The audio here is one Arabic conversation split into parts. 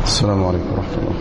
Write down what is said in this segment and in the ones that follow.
السلام عليكم ورحمة الله.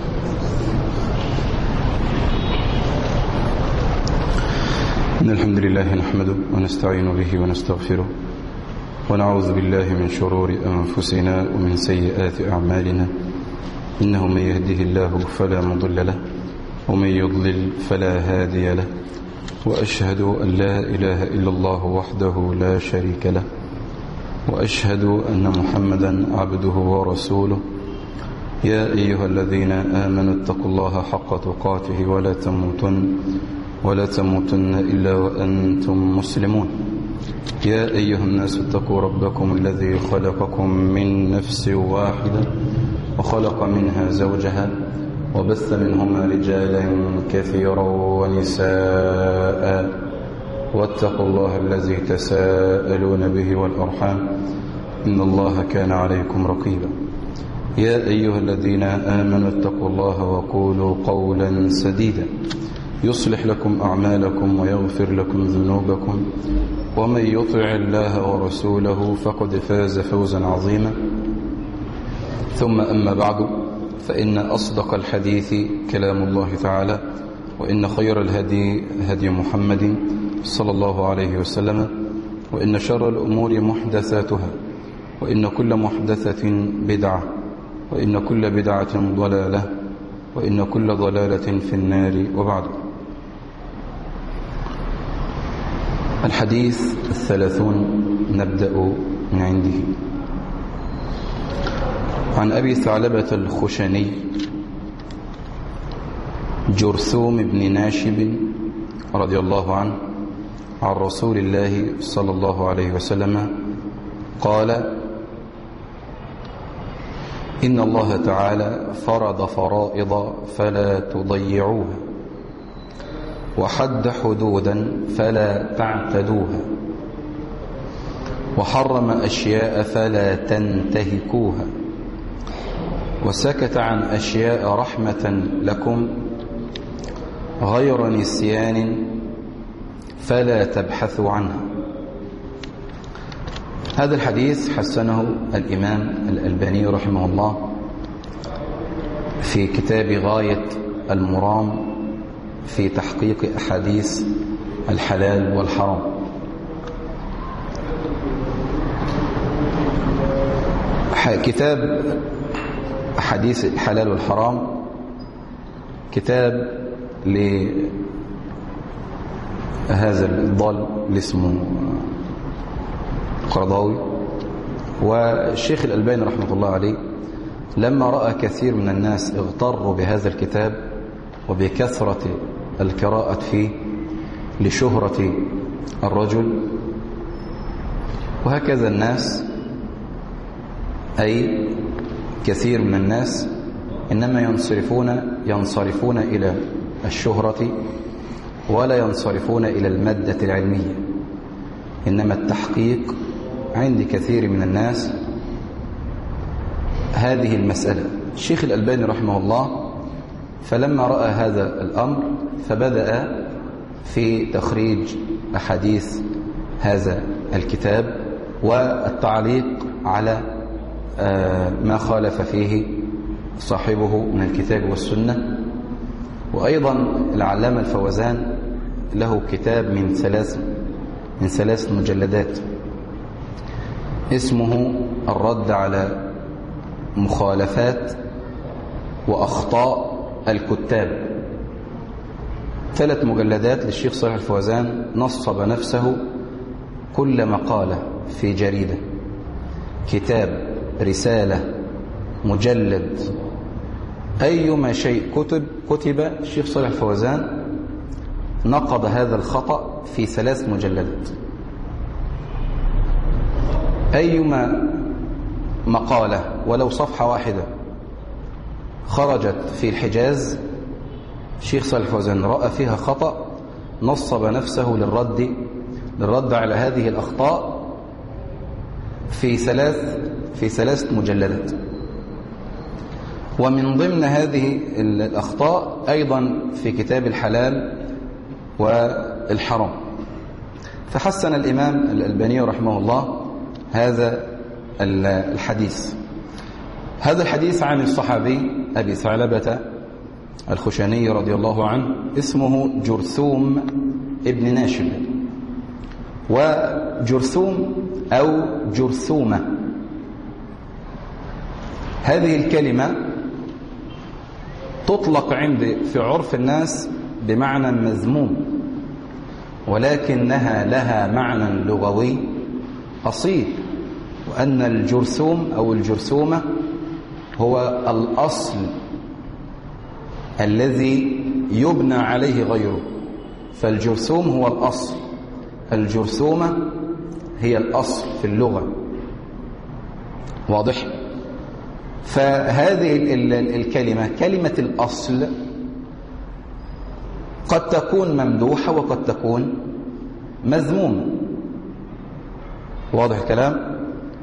إن الحمد لله نحمده ونستعين به ونستغفره ونعوذ بالله من شرور أنفسنا ومن سيئات أعمالنا. إنه من يهده الله فلا مضل له ومن يضلل فلا هادي له، وأشهد أن لا إله إلا الله وحده لا شريك له، وأشهد أن محمدا عبده ورسوله. يا أيها الذين آمنوا اتقوا الله حق تقاته ولا تموتن إلا وأنتم مسلمون. يا أيها الناس اتقوا ربكم الذي خلقكم من نفس واحدة وخلق منها زوجها وبث منهما رجالا كثيرا ونساء، واتقوا الله الذي تساءلون به والأرحام إن الله كان عليكم رقيبا. يا أيها الذين آمنوا اتقوا الله وقولوا قولا سديدا يصلح لكم أعمالكم ويغفر لكم ذنوبكم، ومن يطع الله ورسوله فقد فاز فوزا عظيما. ثم أما بعد، فإن أصدق الحديث كلام الله تعالى، وإن خير الهدي هدي محمد صلى الله عليه وسلم، وإن شر الأمور محدثاتها، وإن كل محدثة بدعة، وإن كل بدعة ضلالة، وإن كل ضلالة في النار. وبعد، الحديث 30 نبدأ من عنده. عن أبي ثعلبة الخشني جرثوم بن ناشب رضي الله عنه عن رسول الله صلى الله عليه وسلم قال: إن الله تعالى فرض فرائض فلا تضيعوها، وحد حدودا فلا تعتدوها، وحرم أشياء فلا تنتهكوها، وسكت عن أشياء رحمة لكم غير نسيان فلا تبحثوا عنها. هذا الحديث حسنه الإمام الألباني رحمه الله في كتاب غاية المرام في تحقيق أحاديث الحلال والحرام. كتاب أحاديث الحلال والحرام كتاب لهذا الضال اللي اسمه قرضاوي. والشيخ الألباني رحمة الله عليه لما رأى كثير من الناس اغتروا بهذا الكتاب وبكثرة القراءة فيه لشهرة الرجل، وهكذا الناس، أي كثير من الناس إنما ينصرفون إلى الشهرة ولا ينصرفون إلى المادة العلمية، إنما التحقيق عند كثير من الناس هذه المسألة. الشيخ الألباني رحمه الله فلما رأى هذا الأمر فبدأ في تخريج أحاديث هذا الكتاب والتعليق على ما خالف فيه صاحبه من الكتاب والسنة. وأيضا العلامة الفوزان له كتاب من ثلاث مجلدات اسمه الرد على مخالفات وأخطاء الكتاب. 3 مجلدات للشيخ صالح الفوزان، نصب نفسه كل مقالة في جريدة، كتاب، رسالة، مجلد، أيما شيء كتب الشيخ صالح الفوزان نقض هذا الخطأ في 3 مجلدات. أيما مقالة ولو صفحة واحدة خرجت في الحجاز الشيخ صالح الفوزان رأى فيها خطأ، نصب نفسه للرد على هذه الأخطاء في 3 مجلدات. ومن ضمن هذه الأخطاء أيضا في كتاب الحلال والحرام. فحسن الإمام الألباني رحمه الله هذا الحديث. هذا الحديث عن الصحابي أبي ثعلبة الخشني رضي الله عنه، اسمه جرثوم ابن ناشب. وجرثوم أو جرثومة هذه الكلمة تطلق في عرف الناس بمعنى مذموم، ولكنها لها معنى لغوي أصيل، وأن الجرثوم أو الجرثومة هو الأصل الذي يبنى عليه غيره. فالجرثوم هو الأصل، الجرثومة هي الأصل في اللغة. واضح؟ فهذه الكلمة كلمة الأصل قد تكون ممدوحة وقد تكون مذمومة. واضح الكلام؟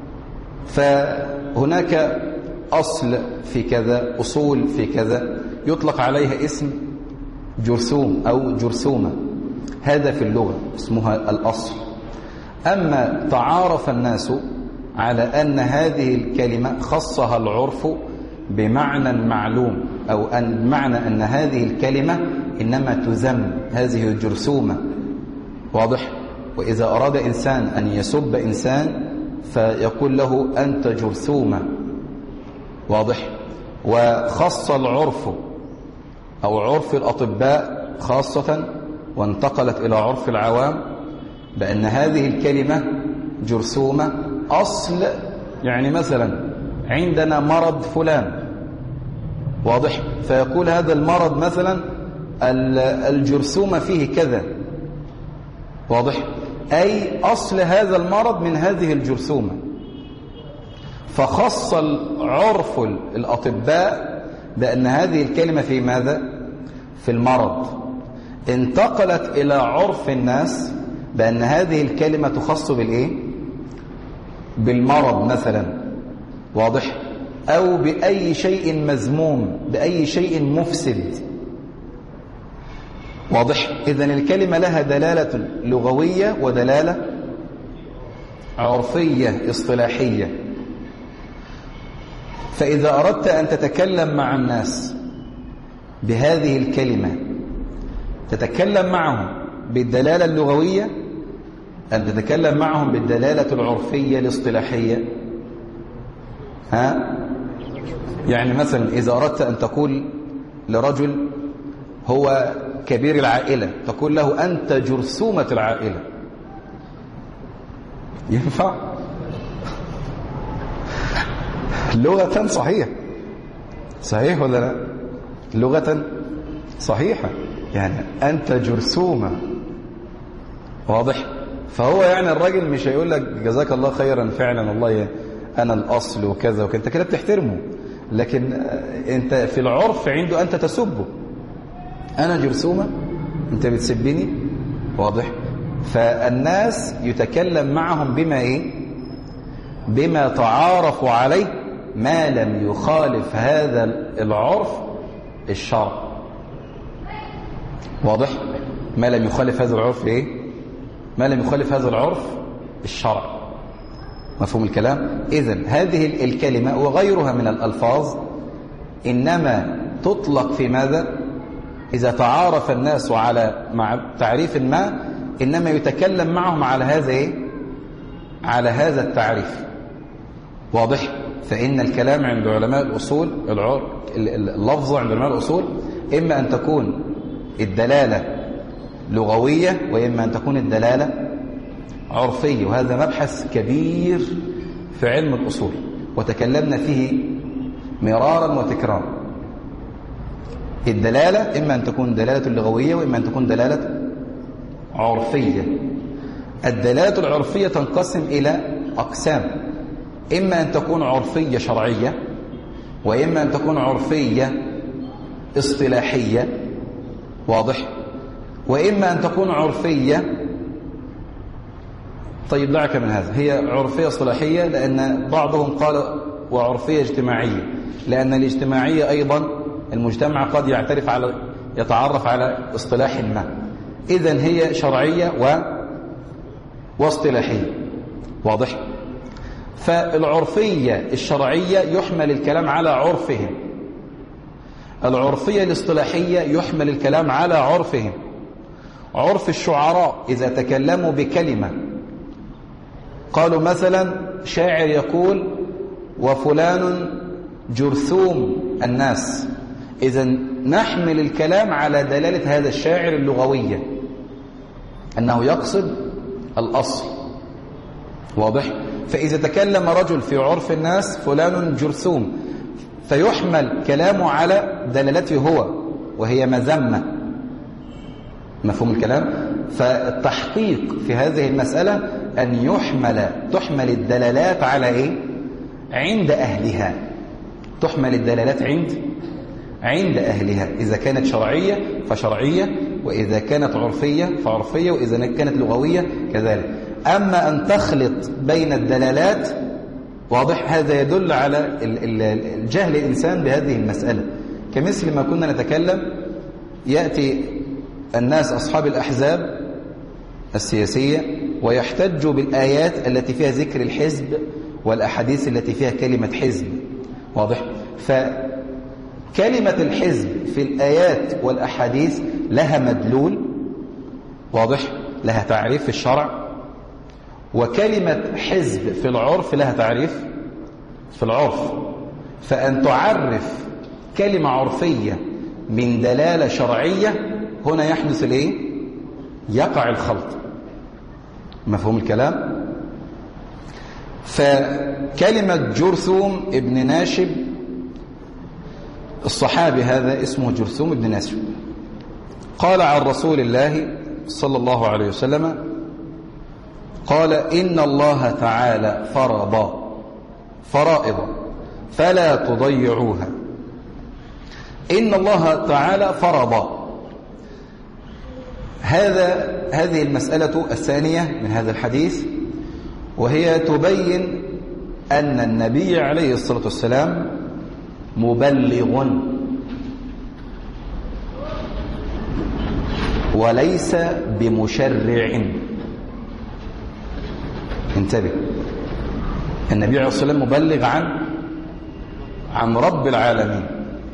فهناك أصل في كذا، أصول في كذا، يطلق عليها اسم جرثوم أو جرثومة، هذا في اللغة اسمها الأصل. أما تعارف الناس على أن هذه الكلمة خصها العرف بمعنى معلوم، أو أن معنى أن هذه الكلمة إنما تذم، هذه الجرثومة. واضح؟ وإذا أراد إنسان أن يسب إنسان فيقول له أنت جرثومة. واضح؟ وخص العرف أو عرف الأطباء خاصة وانتقلت إلى عرف العوام بأن هذه الكلمة جرثومة أصل، يعني مثلا عندنا مرض فلان، واضح، فيقول هذا المرض مثلا الجرثومة فيه كذا، واضح، أي أصل هذا المرض من هذه الجرثومة. فخص عرف الأطباء بأن هذه الكلمة في ماذا؟ في المرض. انتقلت إلى عرف الناس بأن هذه الكلمة تخص بالإيه؟ بالمرض مثلا، واضح، أو بأي شيء مذموم، بأي شيء مفسد. واضح؟ إذن الكلمة لها دلالة لغوية ودلالة عرفية اصطلاحية. فإذا أردت أن تتكلم مع الناس بهذه الكلمة تتكلم معهم بالدلالة اللغوية أن تتكلم معهم بالدلالة العرفية الاصطلاحية. يعني مثلا إذا أردت أن تقول لرجل هو كبير العائلة تقول له أنت جرثومة العائلة، ينفع؟ لغة صحيح، صحيح ولا لا؟ لغة صحيحة، يعني أنت جرثومة. واضح؟ فهو يعني الراجل مش هيقول لك جزاك الله خيرا فعلا والله أنا الأصل وكذا وكذا، أنت كده بتحترمه، لكن أنت في العرف عنده أنت تسبه، أنا جرثومة أنت بتسبني. واضح؟ فالناس يتكلم معهم بما إيه؟ بما تعارفوا عليه ما لم يخالف هذا العرف الشرع. واضح؟ ما لم يخالف هذا العرف إيه؟ ما لم يخالف هذا العرف الشرع. مفهوم الكلام؟ إذن هذه الكلمة وغيرها من الألفاظ إنما تطلق في ماذا؟ إذا تعارف الناس على مع تعريف ما إنما يتكلم معهم على هذا إيه؟ على هذا التعريف. واضح؟ فإن الكلام عند علماء الأصول اللفظ عند علماء الأصول إما أن تكون الدلالة لغوية وإما أن تكون الدلالة عرفية، وهذا مبحث كبير في علم الأصول وتكلمنا فيه مرارا وتكرارا. الدلالة إما أن تكون دلالة لغوية وإما أن تكون دلالة عرفية. الدلالة العرفية تنقسم إلى أقسام، إما أن تكون عرفية شرعية وإما أن تكون عرفية اصطلاحية. واضح؟ وإما أن تكون عرفية، طيب دعك من هذا، هي عرفية اصطلاحية لأن بعضهم قال وعرفية اجتماعية، لأن الاجتماعية أيضا المجتمع قد يتعرف على اصطلاح ما. إذن هي شرعية واصطلاحية. واضح؟ فالعرفية الشرعية يحمل الكلام على عرفهم، العرفية الاصطلاحية يحمل الكلام على عرفهم. عرف الشعراء إذا تكلموا بكلمة، قالوا مثلا شاعر يقول وفلان جرثوم الناس، إذا نحمل الكلام على دلالة هذا الشاعر اللغوية أنه يقصد الأصل. واضح؟ فإذا تكلم رجل في عرف الناس فلان جرثوم، فيحمل كلامه على دلالته هو وهي مذمة. مفهوم الكلام؟ فالتحقيق في هذه المسألة أن تحمل الدلالات على إيه؟ عند أهلها. تحمل الدلالات عند أهلها، إذا كانت شرعية فشرعية، وإذا كانت عرفية فعرفية، وإذا كانت لغوية كذلك. أما أن تخلط بين الدلالات، واضح، هذا يدل على الجهل الإنسان بهذه المسألة. كمثل ما كنا نتكلم، يأتي الناس أصحاب الأحزاب السياسية ويحتجوا بالآيات التي فيها ذكر الحزب والأحاديث التي فيها كلمة حزب. واضح؟ فكلمة الحزب في الآيات والأحاديث لها مدلول، واضح، لها تعريف في الشرع، وكلمة حزب في العرف لها تعريف في العرف. فأن تعرف كلمة عرفية من دلالة شرعية، هنا يحدث الايه؟ يقع الخلط. مفهوم الكلام؟ فكلمة جرثوم ابن ناشب، الصحابي هذا اسمه جرثوم ابن ناشب، قال عن رسول الله صلى الله عليه وسلم، قال إن الله تعالى فرض فرائض فلا تضيعوها. إن الله تعالى فرض، هذه المسألة الثانية من هذا الحديث، وهي تبين أن النبي عليه الصلاة والسلام مبلغ وليس بمشرع. انتبه، النبي عليه الصلاة والسلام مبلغ عن رب العالمين،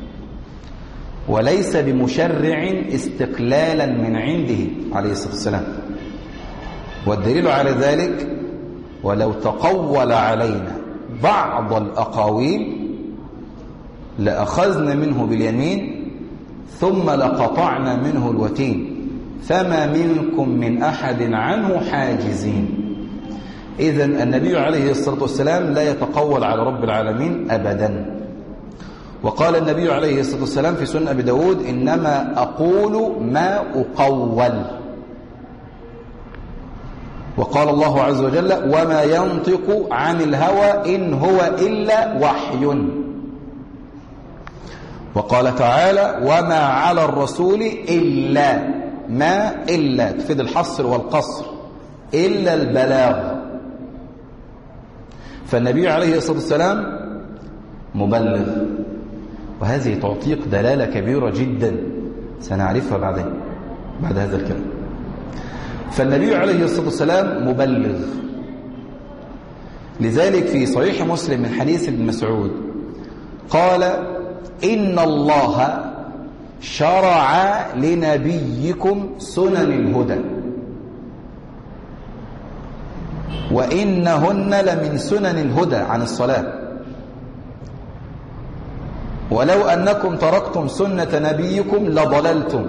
وليس بمشرع استقلالا من عنده عليه الصلاة والسلام. والدليل على ذلك، ولو تقول علينا بعض الأقاويل لأخذنا منه باليمين ثم لقطعنا منه الوتين فما منكم من أحد عنه حاجزين. إذن النبي عليه الصلاة والسلام لا يتقول على رب العالمين أبدا. وقال النبي عليه الصلاة والسلام في سنن أبي داود: إنما أقول ما أقول. وقال الله عز وجل: وما ينطق عن الهوى إن هو إلا وحي. وقال تعالى: وما على الرسول إلا، ما إلا تفيد الحصر والقصر، إلا البلاغ. فالنبي عليه الصلاة والسلام مبلغ، وهذه تعطيك دلالة كبيرة جدا سنعرفها بعد هذا الكلام. فالنبي عليه الصلاة والسلام مبلغ. لذلك في صحيح مسلم من حديث ابن مسعود قال: إن الله شرع لنبيكم سنن الهدى وإنهن لمن سنن الهدى عن الصلاة، ولو أنكم تركتم سنة نبيكم لضللتم.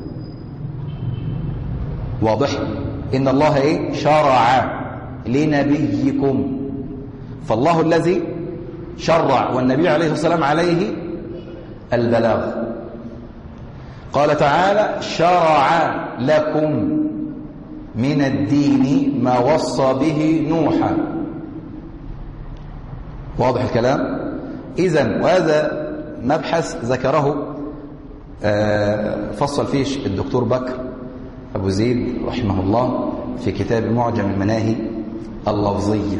واضح؟ إن الله شرع لنبيكم، فالله الذي شرع، والنبي عليه الصلاة والسلام عليه البلاغ. قال تعالى: شرع لكم من الدين ما وصى به نوحا. واضح الكلام؟ إذن وهذا مبحث ذكره فصل فيه الدكتور بكر أبو زيد رحمه الله في كتاب معجم المناهي اللفظية.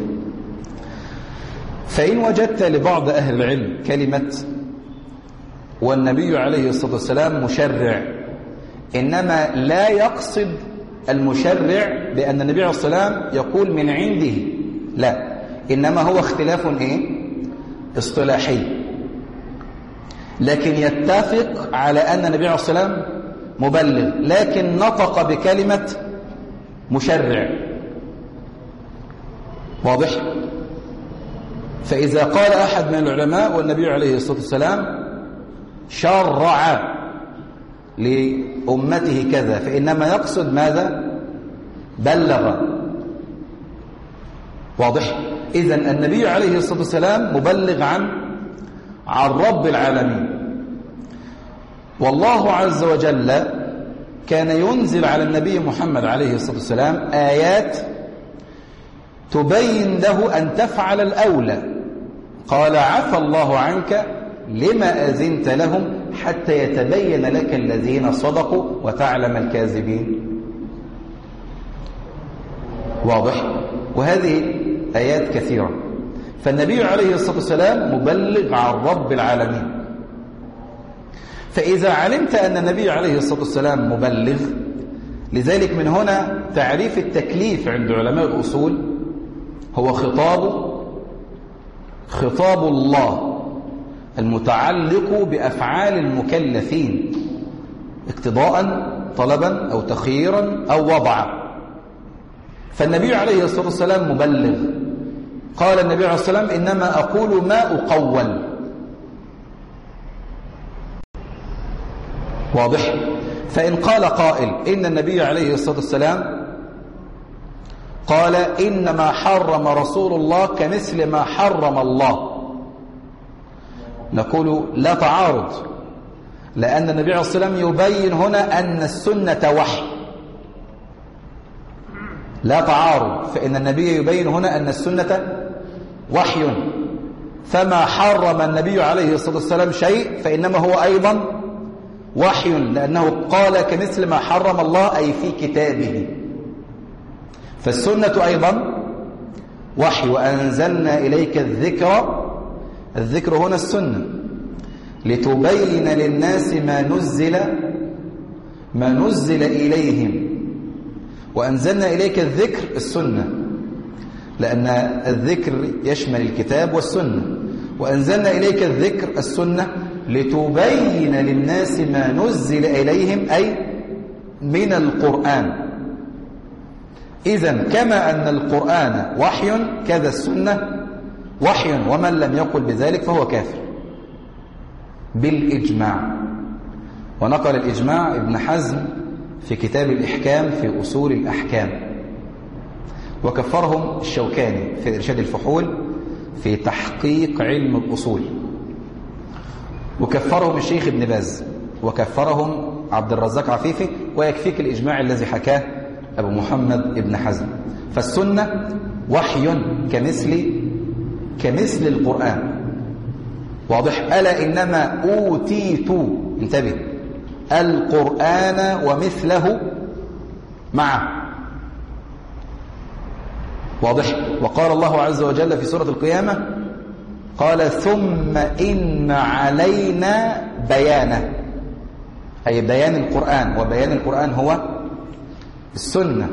فإن وجدت لبعض أهل العلم كلمة والنبي عليه الصلاة والسلام مشرع، إنما لا يقصد المشرع بأن النبي عليه الصلاة والسلام يقول من عنده، لا، إنما هو اختلاف اصطلاحي، لكن يتفق على أن النبي عليه الصلاة والسلام مبلغ، لكن نطق بكلمة مشرع. واضح؟ فإذا قال أحد من العلماء والنبي عليه الصلاة والسلام شرع لأمته كذا، فإنما يقصد ماذا؟ بلغ. واضح؟ إذن النبي عليه الصلاة والسلام مبلغ عن رب العالمين. والله عز وجل كان ينزل على النبي محمد عليه الصلاة والسلام آيات تبين له أن تفعل الأولى. قال عفى الله عنك لما أذنت لهم حتى يتبين لك الذين صدقوا وتعلم الكاذبين. واضح؟ وهذه آيات كثيرة. فالنبي عليه الصلاة والسلام مبلغ عن رب العالمين. فإذا علمت أن النبي عليه الصلاة والسلام مبلغ، لذلك من هنا تعريف التكليف عند علماء الأصول هو خطاب الله المتعلق بأفعال المكلفين اقتضاء طلبا أو تخييرا أو وضعا. فالنبي عليه الصلاة والسلام مبلغ. قال النبي عليه الصلاة والسلام إنما أقول ما أقول. واضح؟ فإن قال قائل إن النبي عليه الصلاة والسلام قال إنما حرم رسول الله كمثل ما حرم الله، نقول لا تعارض، لأن النبي عليه الصلاة والسلام يبين هنا أن السنة وحي. لا تعارض، فإن النبي يبين هنا أن السنة وحي، فما حرم النبي عليه الصلاة والسلام شيء فإنما هو أيضا وحي، لأنه قال كمثل ما حرم الله أي في كتابه. فالسنة أيضا وحي. وأنزلنا إليك الذكر هنا السنة لتبين للناس ما نزل إليهم. وأنزلنا إليك الذكر السنة، لأن الذكر يشمل الكتاب والسنة. وأنزلنا إليك الذكر السنة لتبين للناس ما نزل إليهم أي من القرآن. إذن كما أن القرآن وحي كذا السنة وحي، ومن لم يقل بذلك فهو كافر بالإجماع. ونقل الإجماع ابن حزم في كتاب الإحكام في أصول الأحكام، وكفرهم الشوكاني في إرشاد الفحول في تحقيق علم الأصول، وكفرهم الشيخ ابن باز، وكفرهم عبد الرزاق عفيفي. ويكفيك الإجماع الذي حكاه أبو محمد ابن حزم. فالسنة وحي كمثل القرآن. واضح؟ ألا إنما أوتيت، انتبه، القرآن ومثله معه. واضح؟ وقال الله عز وجل في سورة القيامة قال ثم إن علينا بيانه، أي بيان القرآن، وبيان القرآن هو السنة.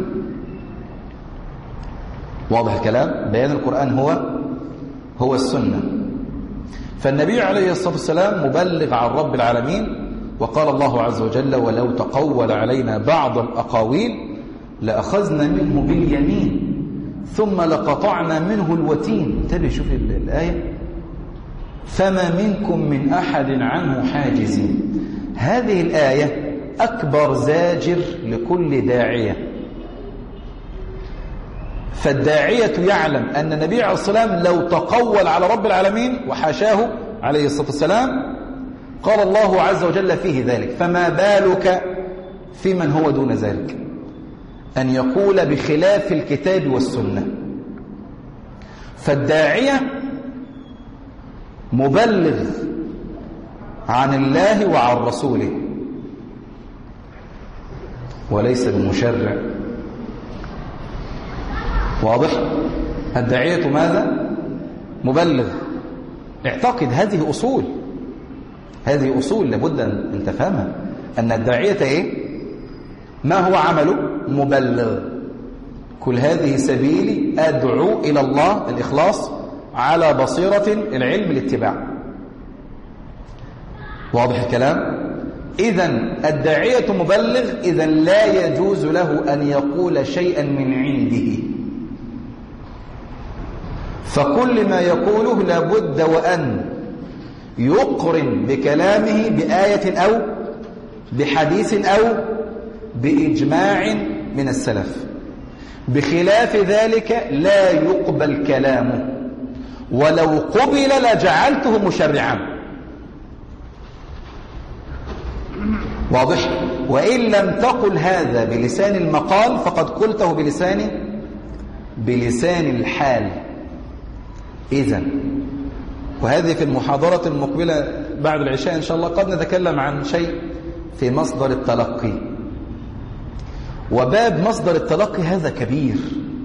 واضح الكلام؟ بيان القرآن هو السنة. فالنبي عليه الصلاة والسلام مبلغ عن رب العالمين. وقال الله عز وجل ولو تقول علينا بعض الأقاويل لأخذنا منه باليمين ثم لقطعنا منه الوتين. انتبه، شوف الآية، فما منكم من أحد عنه حاجزين. هذه الآية أكبر زاجر لكل داعية. فالداعية يعلم أن النبي عليه الصلاة والسلام لو تقول على رب العالمين وحاشاه عليه الصلاة والسلام قال الله عز وجل فيه ذلك، فما بالك في من هو دون ذلك أن يقول بخلاف الكتاب والسنة. فالداعية مبلغ عن الله وعن رسوله وليس بمشرع. واضح؟ الداعية ماذا؟ مبلغ. اعتقد هذه أصول، هذه أصول لابد أن تفهمها، أن الداعية إيه؟ ما هو عمله؟ مبلغ. كل هذه سبيلي أدعو إلى الله، الإخلاص، على بصيرة، العلم، الاتباع. واضح الكلام؟ إذن الداعية مبلغ، إذن لا يجوز له أن يقول شيئا من عنده، فكل ما يقوله لابد وأن يقرن بكلامه بآية أو بحديث أو بإجماع من السلف، بخلاف ذلك لا يقبل كلامه، ولو قبل لجعلته مشرعا. واضح؟ وإن لم تقل هذا بلسان المقال فقد قلته بلسان الحال. إذن وهذه في المحاضرة المقبلة بعد العشاء إن شاء الله قد نتكلم عن شيء في مصدر التلقي، وباب مصدر التلقي هذا كبير،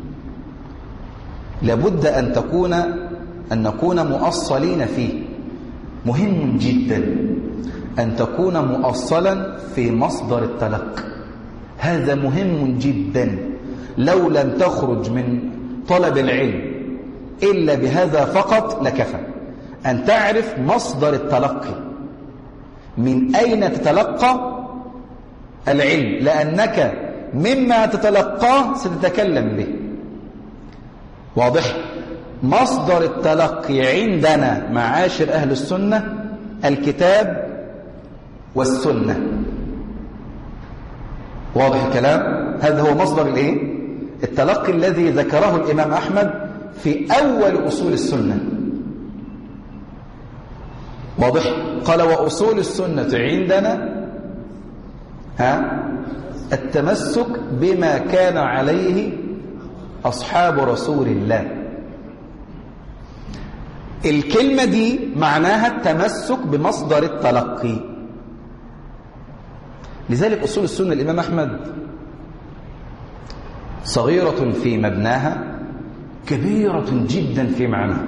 لابد أن نكون مؤصلين فيه. مهم جدا أن تكون مؤصلا في مصدر التلقي، هذا مهم جدا. لو لم تخرج من طلب العلم إلا بهذا فقط لكفى، أن تعرف مصدر التلقي، من أين تتلقى العلم، لأنك مما تتلقاه ستتكلم به. واضح؟ مصدر التلقي عندنا معاشر أهل السنة الكتاب والسنة. واضح الكلام؟ هذا هو مصدر التلقي الذي ذكره الإمام أحمد في أول أصول السنة. واضح؟ قال وأصول السنة عندنا التمسك بما كان عليه أصحاب رسول الله. الكلمة دي معناها التمسك بمصدر التلقي. لذلك أصول السنة الإمام أحمد صغيرة في مبناها، كبيرة جدا في معناها.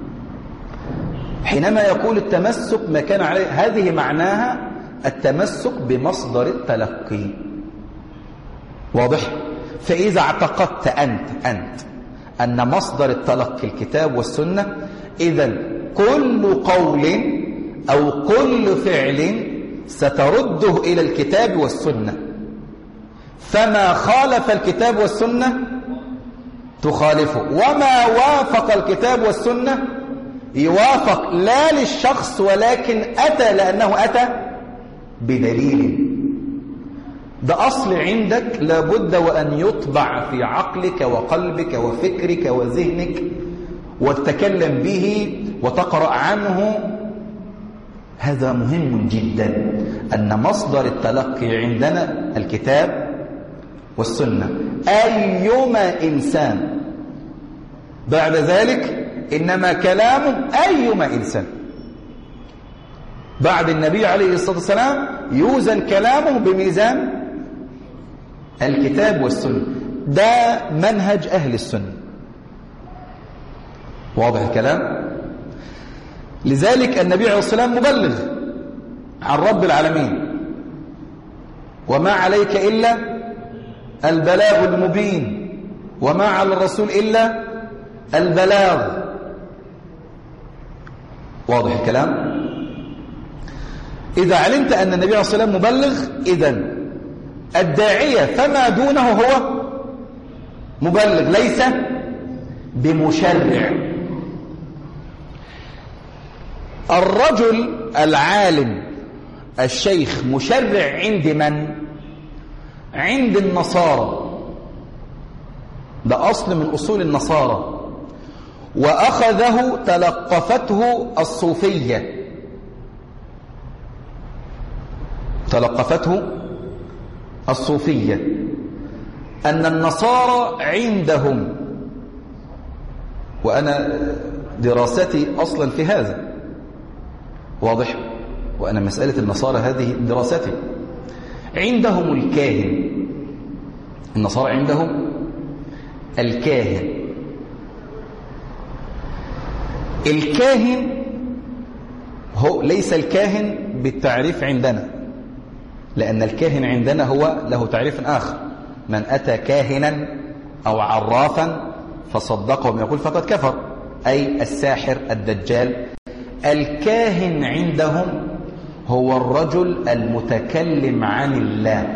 حينما يقول التمسك ما كان عليه، هذه معناها التمسك بمصدر التلقي. واضح؟ فإذا اعتقدت أنت أن مصدر التلقي الكتاب والسنة، إذن كل قول أو كل فعل سترده إلى الكتاب والسنة، فما خالف الكتاب والسنة تخالفه، وما وافق الكتاب والسنة يوافق، لا للشخص ولكن أتى لأنه أتى بدليل. ده أصل عندك لابد وأن يطبع في عقلك وقلبك وفكرك وذهنك، وتتكلم به وتقرأ عنه. هذا مهم جدا، أن مصدر التلقي عندنا الكتاب والسنة. أيما إنسان بعد ذلك إنما كلامه أيما إنسان بعد النبي عليه الصلاة والسلام يوزن كلامه بميزان الكتاب والسنة. ده منهج أهل السنة. واضح الكلام؟ لذلك النبي عليه الصلاة والسلام مبلغ عن رب العالمين، وما عليك إلا البلاغ المبين، وما على الرسول إلا البلاغ. واضح الكلام؟ إذا علمت أن النبي عليه الصلاة والسلام مبلغ، إذن الداعية فما دونه هو مبلغ، ليس بمشرع. الرجل العالم الشيخ مشرع عند من؟ عند النصارى. ده أصل من أصول النصارى، وأخذه تلقفته الصوفية، تلقفته الصوفية، أن النصارى عندهم، وأنا دراستي أصلا في هذا. واضح؟ وأنا مسألة النصارى هذه دراستي. عندهم الكاهن، النصارى عندهم الكاهن. الكاهن هو ليس الكاهن بالتعريف عندنا، لأن الكاهن عندنا هو له تعريف آخر. من أتى كاهنا أو عرافا فصدقهم يقول فقد كفر، أي الساحر الدجال. الكاهن عندهم هو الرجل المتكلم عن الله.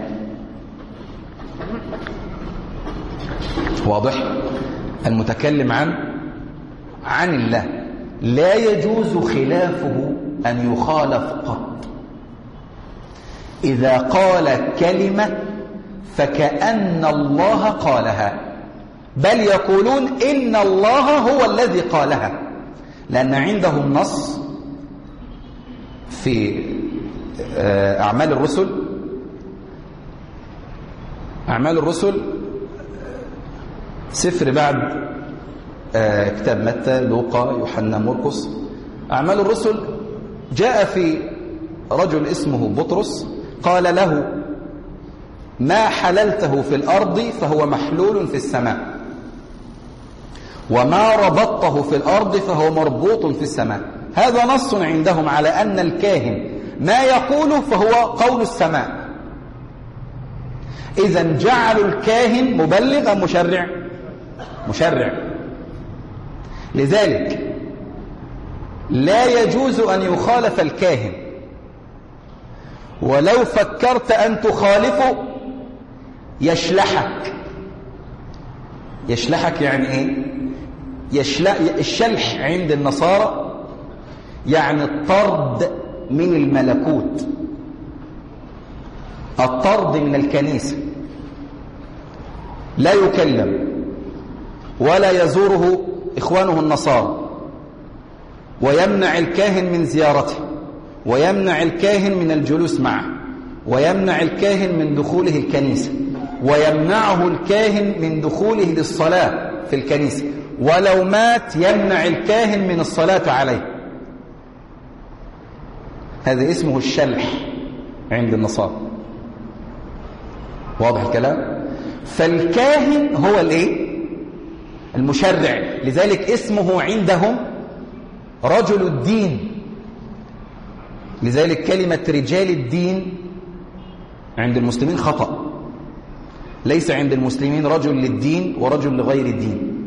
واضح؟ المتكلم عن الله لا يجوز خلافه أن يخالف قط. إذا قال كلمة فكأن الله قالها، بل يقولون إن الله هو الذي قالها، لأن عندهم نص في أعمال الرسل سفر بعد كتاب متى لوقا يوحنا مرقس. أعمال الرسل جاء في رجل اسمه بطرس قال له ما حللته في الأرض فهو محلول في السماء، وما ربطته في الأرض فهو مربوط في السماء. هذا نص عندهم على أن الكاهن ما يقوله فهو قول السماء. إذن جعلوا الكاهن مبلغ أم مشرع. لذلك لا يجوز أن يخالف الكاهن، ولو فكرت أن تخالفه يشلحك يعني إيه؟ الشلح عند النصارى يعني الطرد من الملكوت، الطرد من الكنيسة، لا يكلم ولا يزوره إخوانه النصارى، ويمنع الكاهن من زيارته، ويمنع الكاهن من الجلوس معه، ويمنع الكاهن من دخوله الكنيسة، ويمنعه الكاهن من دخوله للصلاة في الكنيسة، ولو مات يمنع الكاهن من الصلاة عليه. هذا اسمه الشلح عند النصارى. واضح الكلام؟ فالكاهن هو الايه؟ المشرع. لذلك اسمه عندهم رجل الدين. لذلك كلمة رجال الدين عند المسلمين خطأ. ليس عند المسلمين رجل للدين ورجل لغير الدين،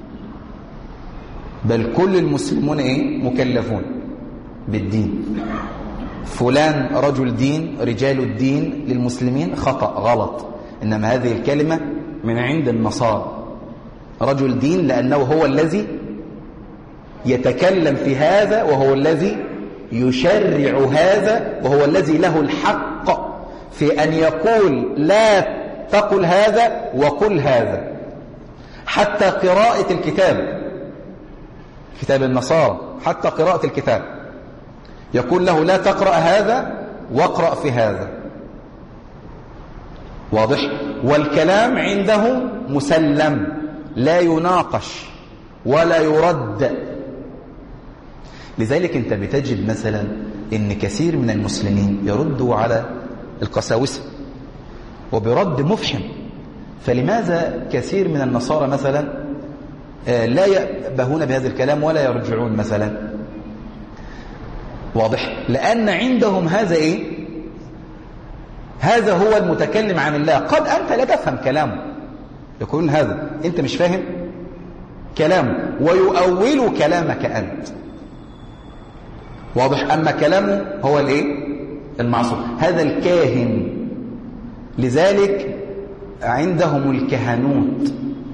بل كل المسلمون مكلفون بالدين. فلان رجل دين، رجال الدين للمسلمين خطأ غلط، إنما هذه الكلمة من عند النصارى. رجل دين لأنه هو الذي يتكلم في هذا، وهو الذي يشرع هذا، وهو الذي له الحق في أن يقول لا تقل هذا وقل هذا. حتى قراءة الكتاب، كتاب النصارى، حتى قراءة الكتاب يقول له لا تقرأ هذا واقرأ في هذا. واضح؟ والكلام عنده مسلم لا يناقش ولا يرد. لذلك انت بتجد مثلا ان كثير من المسلمين يردوا على القساوسة وبرد مفحم. فلماذا كثير من النصارى مثلا لا يأبهون بهذا الكلام ولا يرجعون مثلا؟ واضح؟ لأن عندهم هذا هذا هو المتكلم عن الله. قد أنت لا تفهم كلامه، يقولون هذا أنت مش فاهم كلامه، ويؤول كلامك أنت. واضح؟ أما كلامه هو المعصوم. هذا الكاهن. لذلك عندهم الكهنوت.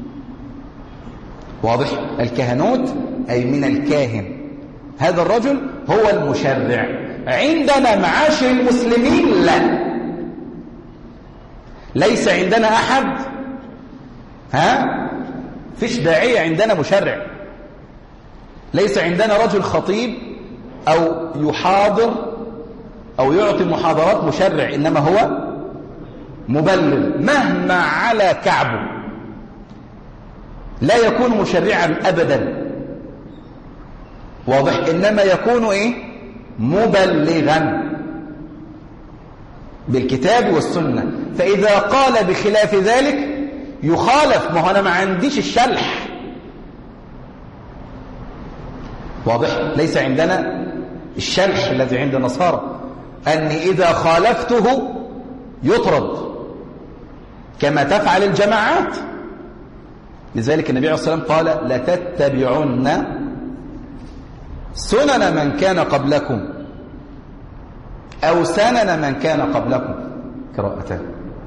واضح؟ الكهنوت أي من الكاهن. هذا الرجل هو المشرع. عندنا معاشر المسلمين لا، ليس عندنا أحد فيش داعية عندنا مشرع. ليس عندنا رجل خطيب أو يحاضر أو يعطي محاضرات مشرع، إنما هو مبلغ مهما على كعبه، لا يكون مشرعا أبدا. واضح؟ إنما يكون مبلغا بالكتاب والسنة. فإذا قال بخلاف ذلك يخالف. ما هو أنا ما عنديش الشلح. واضح؟ ليس عندنا الشلح الذي عند النصارى، أني إذا خالفته يطرد كما تفعل الجماعات. لذلك النبي عليه الصلاة والسلام قال لتتبعن سنن من كان قبلكم أو سنن من كان قبلكم، قراءتان،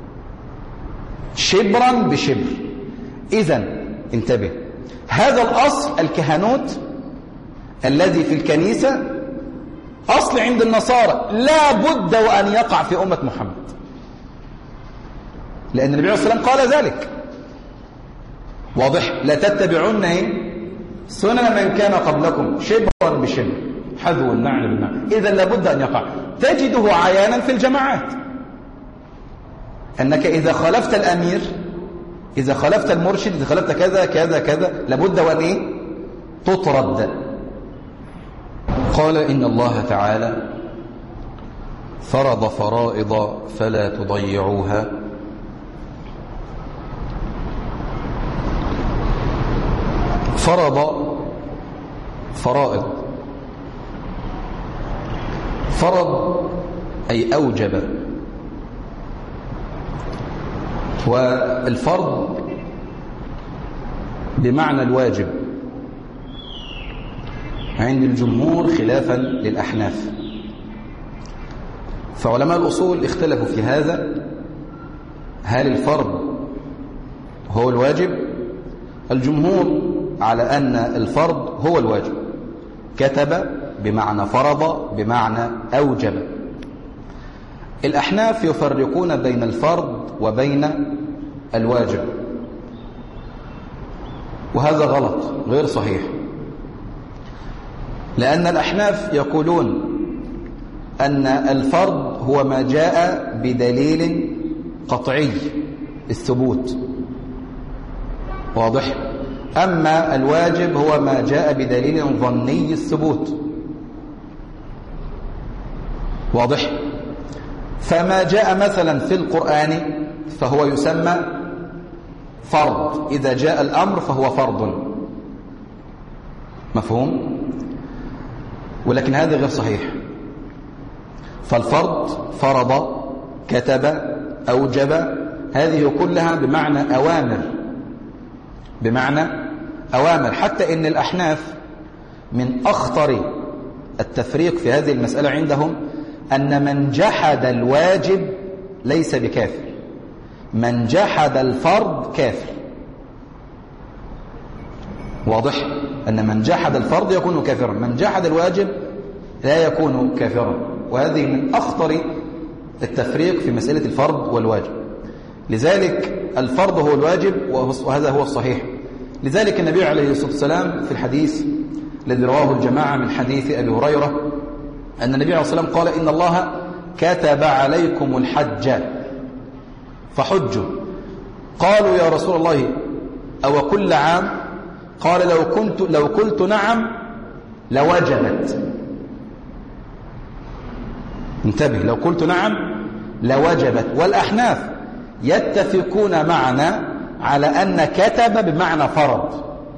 شبرا بشبر. إذن انتبه، هذا الأصل الكهنوت الذي في الكنيسة أصل عند النصارى لا بد وأن يقع في أمة محمد، لأن النبي عليه الصلاة والسلام قال ذلك. واضح؟ لا تتبعون سنن من كان قبلكم شبرا بشبر، حذو النعل بالنعل. إذن لابد أن يقع. تجده عيانا في الجماعات أنك إذا خالفت الأمير، إذا خالفت المرشد، إذا خالفت كذا كذا كذا، لابد وأن تطرد. قال إن الله تعالى فرض فرائض فلا تضيعوها، فرض فرائض، فرض أي أوجب، والفرض بمعنى الواجب عند الجمهور خلافا للأحناف. فعلماء الأصول اختلفوا في هذا، هل الفرض هو الواجب؟ الجمهور على أن الفرض هو الواجب، كتب بمعنى فرض بمعنى أوجب. الأحناف يفرقون بين الفرض وبين الواجب، وهذا غلط غير صحيح، لأن الأحناف يقولون أن الفرض هو ما جاء بدليل قطعي الثبوت، واضح؟ أما الواجب هو ما جاء بدليل ظني الثبوت، واضح؟ فما جاء مثلا في القرآن فهو يسمى فرض، إذا جاء الأمر فهو فرض، مفهوم؟ ولكن هذا غير صحيح. فالفرض فرض، كتب، أوجب، هذه كلها بمعنى أوامر، بمعنى أوامر. حتى إن الأحناف من أخطر التفريق في هذه المسألة عندهم أن من جحد الواجب ليس بكافر، من جحد الفرض كافر. واضح؟ أن من جحد الفرض يكون كافرا، من جحد الواجب لا يكون كافرا. وهذه من أخطر التفريق في مسألة الفرض والواجب. لذلك الفرض هو الواجب، وهذا هو الصحيح. لذلك النبي عليه الصلاة والسلام في الحديث الذي رواه الجماعة من حديث أبي هريرة أن النبي عليه الصلاة والسلام قال إن الله كتب عليكم الحج فحجوا. قالوا يا رسول الله أو كل عام؟ قال لو قلت نعم لوجبت. انتبه، لو قلت نعم لوجبت. والأحناف يتفقون معنا على أن كتب بمعنى فرض،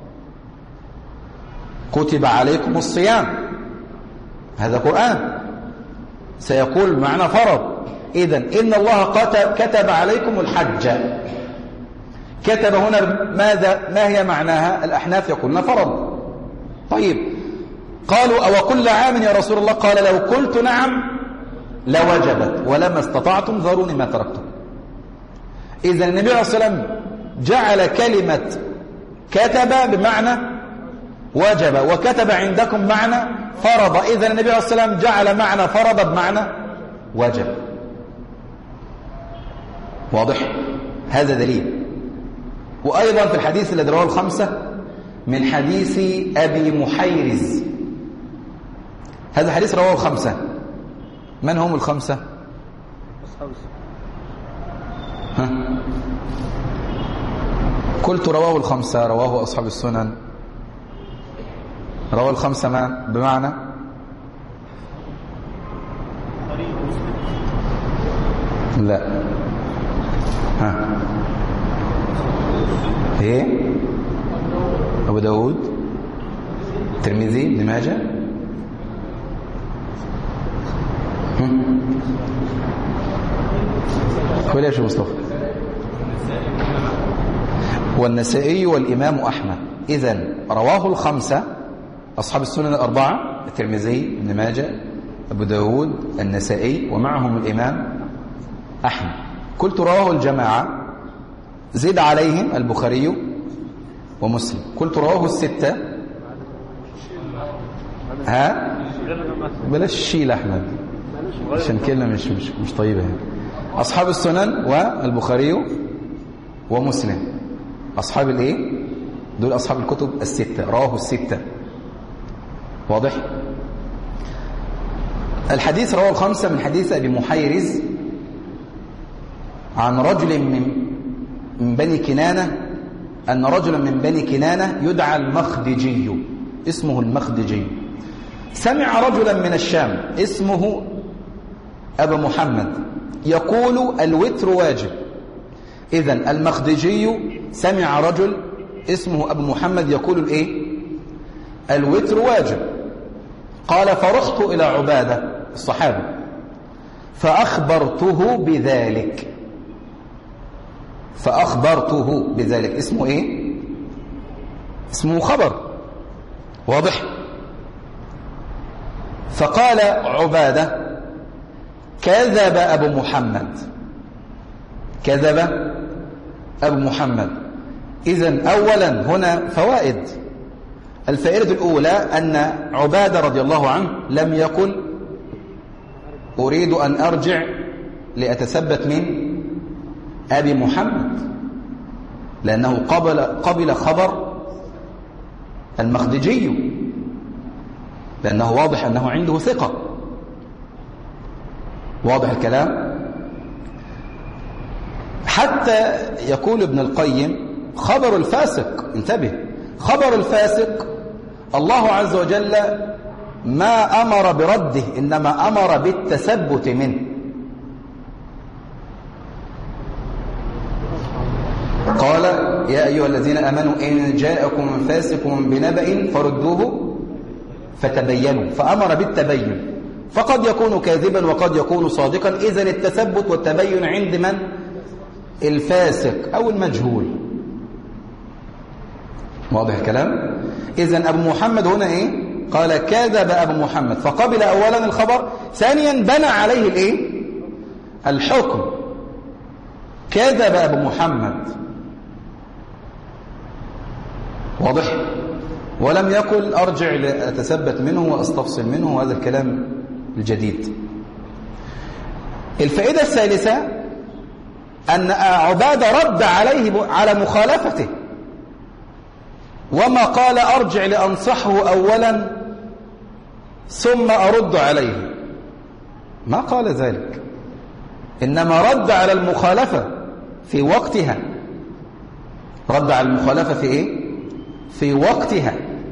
كتب عليكم الصيام، هذا قرآن، سيقول بمعنى فرض. إذن إن الله كتب عليكم الحج، كتب هنا ما هي معناها؟ الأحناف يقولون فرض. طيب قالوا أو كل عام يا رسول الله؟ قال لو قلت نعم لوجبت ولما استطعتم ذروني ما تركتم. إذن النبي عليه الصلاة والسلام جعل كلمة كتب بمعنى وجب، وكتب عندكم معنى فرض. إذن النبي عليه الصلاة والسلام جعل معنى فرض بمعنى وجب. واضح؟ هذا دليل. وأيضا في الحديث الذي رواه الخمسة من حديث أبي محيرز، هذا حديث رواه الخمسة. من هم الخمسة؟ ها؟ قلت رواه الخمسة، رواه أصحاب السنن. رواه الخمسة ما بمعنى؟ لا. ها؟ ايه؟ أبو داود، الترمذي، ابن ماجه. قول يا شيخ مصطفى. والنسائي والإمام أحمد. إذن رواه الخمسة أصحاب السنن الأربعة: الترمذي، ابن ماجه، أبو داود، النسائي، ومعهم الإمام أحمد. قلت رواه الجماعة، زد عليهم البخاري ومسلم. قلت رواه الستة. ها بلاش الشيل أحمد عشان كلمة مش طيبة يعني. أصحاب السنن والبخاري ومسلم، أصحاب الإيه؟ دول أصحاب الكتب الستة، رواه الستة. واضح؟ الحديث رواه الخمسة من حديث أبي محيرز عن رجل من بني كنانة، أن رجلا من بني كنانة يدعى المخدجي، اسمه المخدجي، سمع رجلا من الشام اسمه أبا محمد يقول الوتر واجب. إذن المخدجي سمع رجل اسمه أبو محمد يقول الإيه؟ الوتر واجب. قال: فرحت إلى عبادة الصحابي فأخبرته بذلك. فأخبرته بذلك اسمه إيه؟ اسمه خبر. واضح؟ فقال عبادة: كذب أبو محمد، كذب أبو محمد. إذن أولا هنا فوائد. الفائدة الأولى أن عبادة رضي الله عنه لم يقل أريد أن أرجع لأتثبت من أبي محمد، لأنه قبل خبر المخدجي، لأنه واضح أنه عنده ثقة. واضح الكلام؟ حتى يقول ابن القيم: خبر الفاسق، انتبه، خبر الفاسق الله عز وجل ما أمر برده، إنما أمر بالتثبت منه. قال: يا أيها الذين آمنوا إن جاءكم فاسق بنبأ فردوه فتبينوا، فأمر بالتبين، فقد يكون كاذبا وقد يكون صادقا. إذن التثبت والتبين عند من؟ الفاسق أو المجهول. واضح الكلام؟ إذن أبو محمد هنا إيه؟ قال: كذب أبو محمد، فقبل أولا الخبر، ثانيا بنى عليه الإيه؟ الحكم. كذب أبو محمد. واضح؟ ولم يقل أرجع لأتثبت منه وأستفصل منه، وهذا الكلام الجديد. الفائدة الثالثة أن عبادة رد عليه على مخالفته، وما قال أرجع لأنصحه أولا ثم أرد عليه، ما قال ذلك، إنما رد على المخالفة في وقتها. رد على المخالفة في إيه؟ في وقتها.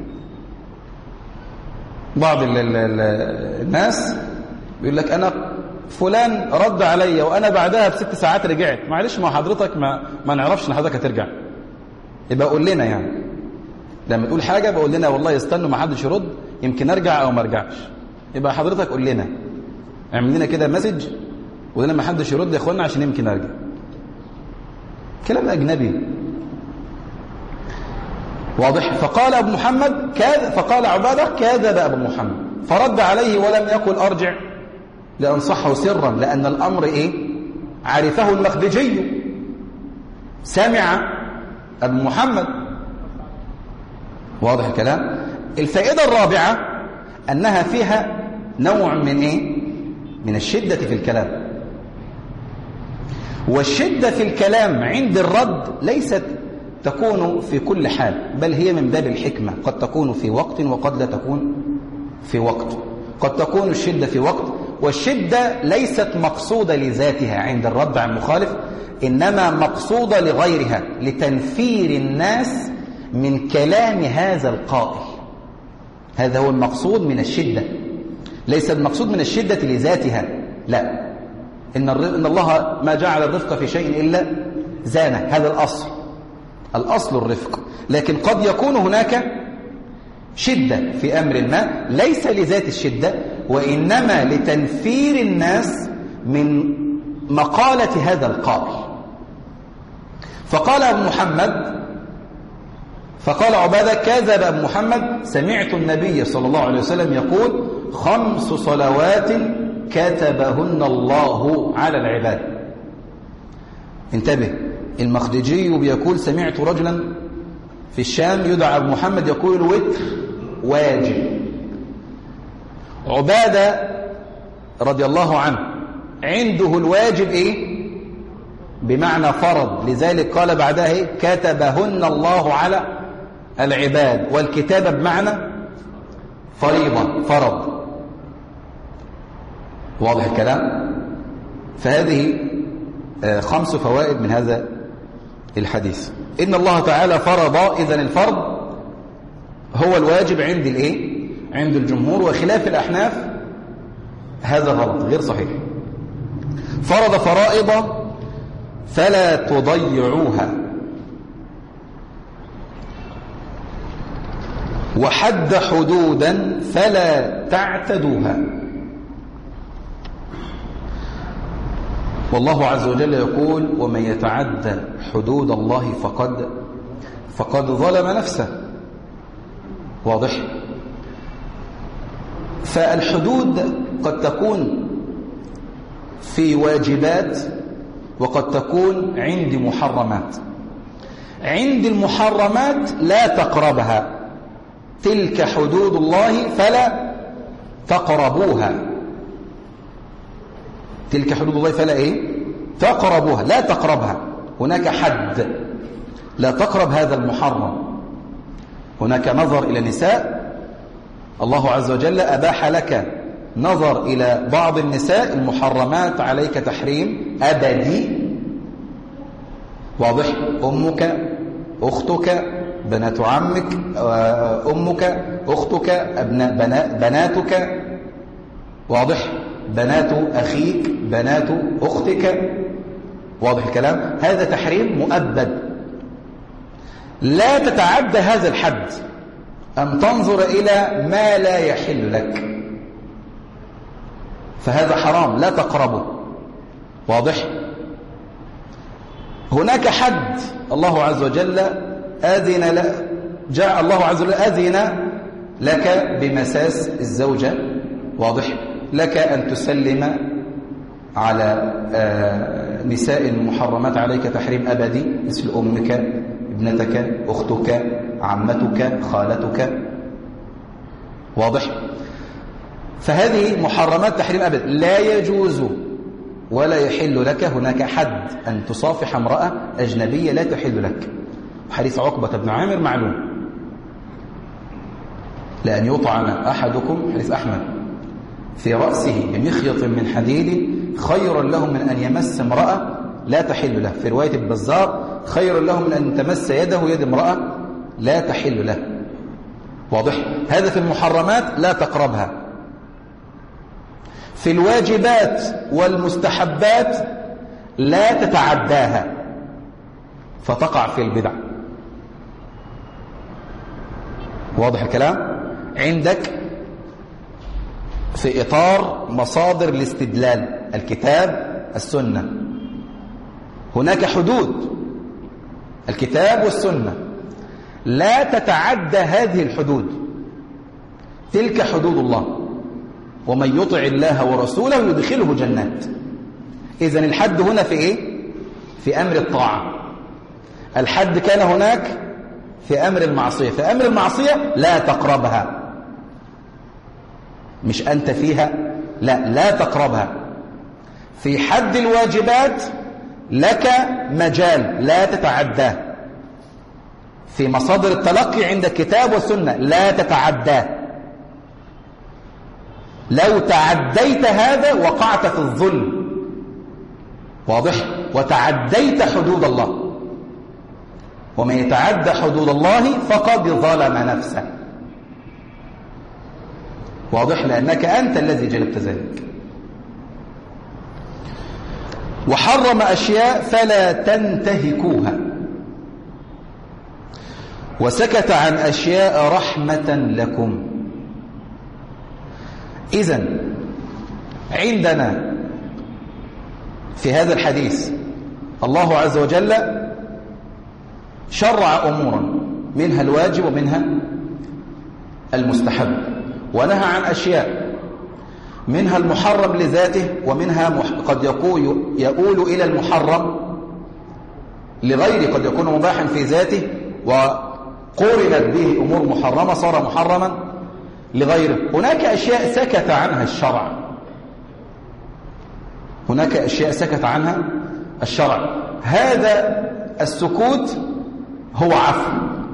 بعض الناس بيقول لك أنا فلان رد علي وأنا بعدها ب6 ساعات رجعت. معلش، ما حضرتك ما نعرفش إن حضرتك هترجع، يبقى قول لنا يعني. لما تقول حاجة بقول لنا والله يستنوا ما حدش يرد، يمكن أرجع أو ما أرجعش. يبقى حضرتك قول لنا، اعمل لنا كده مسج وقول لنا ما حدش يرد يا إخوانا عشان يمكن أرجع. كلام أجنبي. واضح؟ فقال أبو محمد فقال عبادة: كذب أبو محمد، فرد عليه ولم يقل أرجع لأنصحه سرا، لأن الأمر إيه؟ عرفه المخدجي، سمع أبو محمد. واضح الكلام؟ الفائدة الرابعة أنها فيها نوع من إيه؟ من الشدة في الكلام. والشدة في الكلام عند الرد ليست تكون في كل حال، بل هي من باب الحكمة. قد تكون في وقت وقد لا تكون في وقت. قد تكون الشدة في وقت، والشدة ليست مقصودة لذاتها عند الرد على المخالف، إنما مقصودة لغيرها، لتنفير الناس من كلام هذا القائل. هذا هو المقصود من الشدة، ليس المقصود من الشدة لذاتها، لا. إن الله ما جعل الرفق في شيء إلا زانه، هذا الأصل الرفق. لكن قد يكون هناك شدة في أمر ما ليس لذات الشدة، وإنما لتنفير الناس من مقالة هذا القائل. فقال أبو محمد: فقال عبادة: كذب أبو محمد، سمعت النبي صلى الله عليه وسلم يقول: 5 صلوات كتبهن الله على العباد. انتبه، المخدجي بيقول: سمعت رجلا في الشام يدعى أبو محمد يقول: الوتر واجب. عبادة رضي الله عنه عنده الواجب إيه؟ بمعنى فرض، لذلك قال بعدها إيه؟ كتبهن الله على العباد، والكتابة بمعنى فريضة، فرض. واضح الكلام؟ فهذه 5 فوائد من هذا الحديث. إن الله تعالى فرض، إذن الفرض هو الواجب عند الإيه؟ عند الجمهور، وخلاف الأحناف هذا غلط، غير صحيح. فرض فرائض فلا تضيعوها، وحد حدودا فلا تعتدوها. والله عز وجل يقول: ومن يتعدى حدود الله فقد ظلم نفسه. واضح؟ فالحدود قد تكون في واجبات، وقد تكون عند محرمات. عند المحرمات لا تقربها، تلك حدود الله فلا تقربوها. تلك حدود الله فلا إيه؟ تقربوها، لا تقربها. هناك حد، لا تقرب هذا المحرم. هناك نظر إلى النساء، الله عز وجل أباح لك نظر إلى بعض النساء المحرمات، عليك تحريم أبدي. واضح؟ أمك، أختك، بنات عمك، أمك، أختك، بناتك. واضح؟ بنات أخيك، بنات أختك. واضح الكلام؟ هذا تحريم مؤبد، لا تتعدى هذا الحد، أن تنظر إلى ما لا يحل لك، فهذا حرام، لا تقربه. واضح؟ هناك حد الله عز وجل أذن جاء الله عز وجل أذن لك بمساس الزوجة. واضح؟ لك أن تسلم على نساء المحرمات عليك تحريم أبدي، مثل أمك، ابنتك، أختك، عمتك، خالتك. واضح؟ فهذه محرمات تحريم أبد، لا يجوز ولا يحل لك. هناك حد أن تصافح امرأة أجنبية لا تحل لك. حديث عقبة بن عامر معلوم: لأن يطعن أحدكم، حديث أحمد، في رأسه بمخيط من حديد خير له من أن يمس امرأة لا تحل له. في رواية البزار: خير له من أن تمس يده يد امرأة لا تحل له. واضح؟ هذا في المحرمات لا تقربها. في الواجبات والمستحبات لا تتعداها، فتقع في البدع. واضح الكلام؟ عندك في إطار مصادر الاستدلال الكتاب السنة، هناك حدود الكتاب والسنة، لا تتعدى هذه الحدود، تلك حدود الله. ومن يطع الله ورسوله يدخله جنات. إذن الحد هنا في إيه؟ في أمر الطاعة. الحد كان هناك في أمر المعصية. في أمر المعصية لا تقربها، مش أنت فيها، لا تقربها. في حد الواجبات لك مجال لا تتعداه، في مصادر التلقي عند الكتاب والسنة لا تتعداه. لو تعديت هذا وقعت في الظلم. واضح؟ وتعديت حدود الله. ومن يتعدى حدود الله فقد ظلم نفسه. واضح؟ لأنك أنت الذي جلبت ذلك. وحرم أشياء فلا تنتهكوها، وسكت عن أشياء رحمة لكم. إذن عندنا في هذا الحديث الله عز وجل شرع أمورا منها الواجب ومنها المستحب، ونهى عن أشياء منها المحرم لذاته، ومنها قد يؤول إلى المحرم لغيره، قد يكون مباحا في ذاته وقورنت به أمور محرمة صار محرما لغيره. هناك أشياء سكت عنها الشرع، هناك أشياء سكت عنها الشرع، هذا السكوت هو عفو،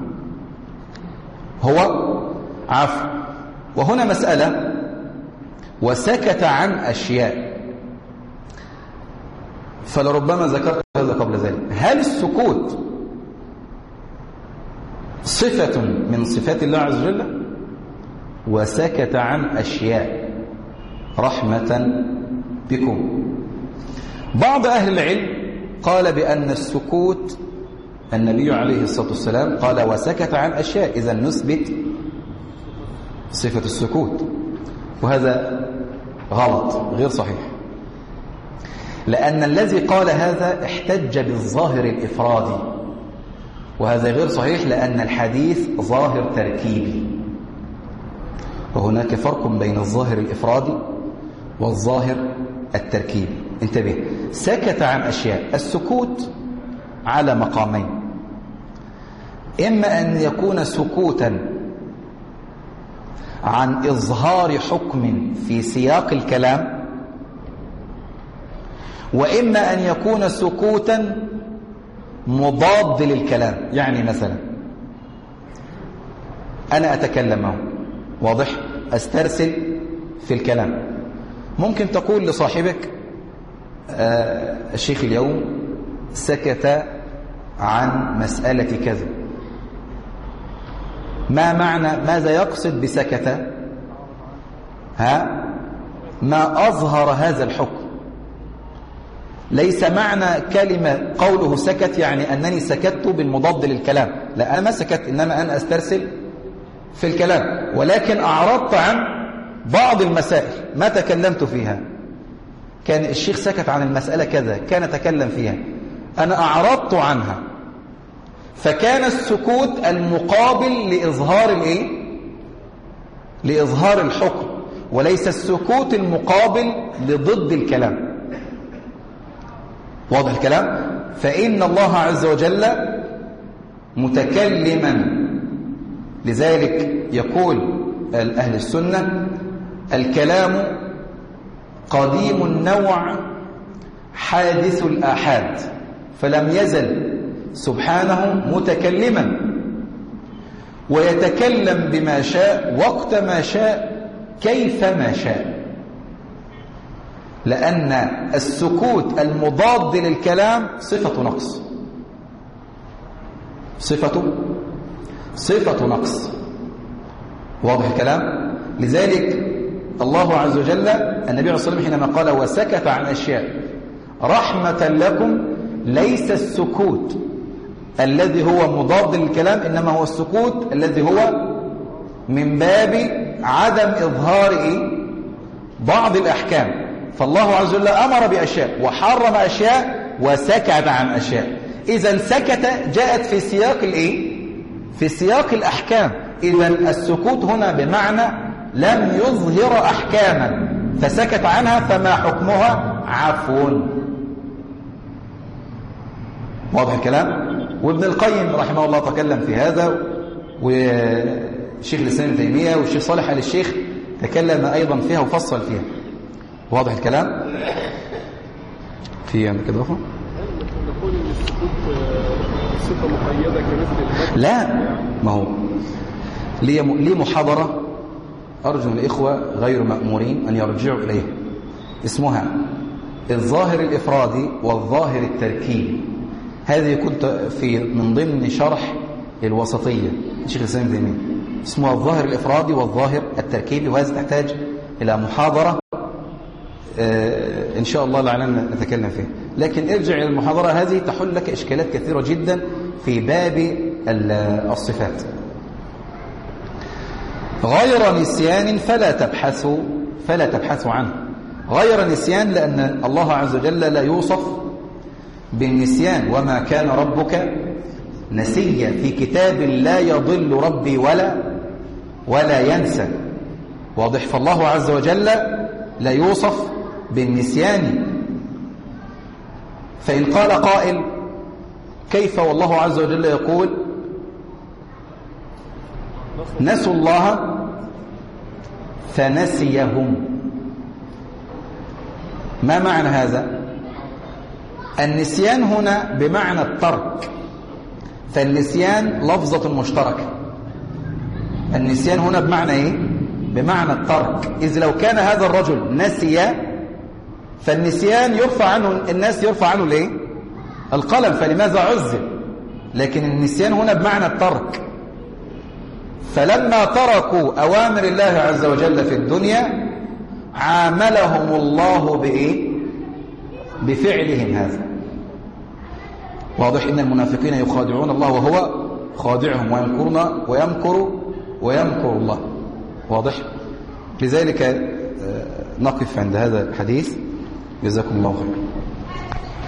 هو عفو. وهنا مسألة، وسكت عن أشياء، فلربما ذكرت هذا قبل ذلك. هل السكوت صفة من صفات الله عز وجل؟ وسكت عن أشياء رحمة بكم. بعض أهل العلم قال بأن السكوت، النبي عليه الصلاة والسلام قال وسكت عن أشياء، إذا نثبت صفة السكوت، وهذا غلط غير صحيح، لأن الذي قال هذا احتج بالظاهر الإفرادي، وهذا غير صحيح لأن الحديث ظاهر تركيبي، وهناك فرق بين الظاهر الإفرادي والظاهر التركيبي. انتبه، سكت عن أشياء. السكوت على مقامين، إما أن يكون سكوتا عن إظهار حكم في سياق الكلام، وإما أن يكون سكوتا مضاد للكلام. يعني مثلا أنا أتكلم معه، واضح، أسترسل في الكلام، ممكن تقول لصاحبك الشيخ اليوم سكت عن مسألة كذا، ما معنى، ماذا يقصد بسكت؟ ما أظهر هذا الحكم. ليس معنى كلمة قوله سكت يعني أنني سكت بالمضاد للكلام، لا، أنا ما سكت، إنما أنا أسترسل في الكلام، ولكن أعرضت عن بعض المسائل ما تكلمت فيها. كان الشيخ سكت عن المسألة كذا، كان تكلم فيها، أنا أعرضت عنها، فكان السكوت المقابل لإظهار الإيه؟ لإظهار الحكم، وليس السكوت المقابل لضد الكلام. واضح الكلام؟ فإن الله عز وجل متكلما، لذلك يقول أهل السنة الكلام قديم النوع حادث الآحاد، فلم يزل سبحانه متكلما، ويتكلم بما شاء وقت ما شاء كيف ما شاء، لأن السكوت المضاد للكلام صفة نقص، صفة نقص. واضح الكلام؟ لذلك الله عز وجل، النبي عليه الصلاة والسلام حينما قال وسكت عن أشياء رحمة لكم، ليس السكوت الذي هو مضاد للكلام، إنما هو السكوت الذي هو من باب عدم إظهار بعض الأحكام. فالله عز وجل أمر بأشياء وحرم أشياء وسكت عن أشياء. إذا سكت جاءت في سياق في سياق الأحكام. إذا السكوت هنا بمعنى لم يظهر أحكاما فسكت عنها، فما حكمها؟ عفو. واضح الكلام؟ وابن القيم رحمه الله تكلم في هذا، والشيخ الإسلام ابن تيمية والشيخ صالح آل الشيخ تكلم أيضا فيها وفصل فيها. واضح الكلام؟ في عندك كده أخوة؟ نقول إن السكوت صفة مقيدة كمثل لا، ما هو لي محاضرة أرجو الإخوة غير مأمورين أن يرجعوا إليها، اسمها الظاهر الإفرادي والظاهر التركيبي. هذه كنت من ضمن شرح الوسطية الشيخ الإسلام ابن تيمية، اسمها الظاهر الإفرادي والظاهر التركيبي، وهذا تحتاج إلى محاضرة إن شاء الله لعلنا نتكلم فيها. لكن ارجع إلى المحاضرة هذه تحل لك إشكالات كثيرة جدا في باب الصفات. غير نسيان فلا تبحثوا عنه. غير نسيان لأن الله عز وجل لا يوصف بالنسيان، وما كان ربك نسي في كتاب لا يضل ربي ولا ينسى. واضح؟ فالله عز وجل لا يوصف بالنسيان. فإن قال قائل كيف والله عز وجل يقول نسوا الله فنسيهم؟ ما معنى هذا؟ النسيان هنا بمعنى الترك، فالنسيان لفظة مشتركة. النسيان هنا بمعنى ايه؟ بمعنى الترك. إذ لو كان هذا الرجل نسي فالنسيان يرفع عنه، الناس يرفع عنه ليه؟ القلم، فلماذا عذب؟ لكن النسيان هنا بمعنى الترك. فلما تركوا أوامر الله عز وجل في الدنيا عاملهم الله بإيه؟ بفعلهم هذا. واضح؟ إن المنافقين يخادعون الله وهو خادعهم ويمكر الله. واضح؟ لذلك نقف عند هذا الحديث. جزاكم الله خيرا.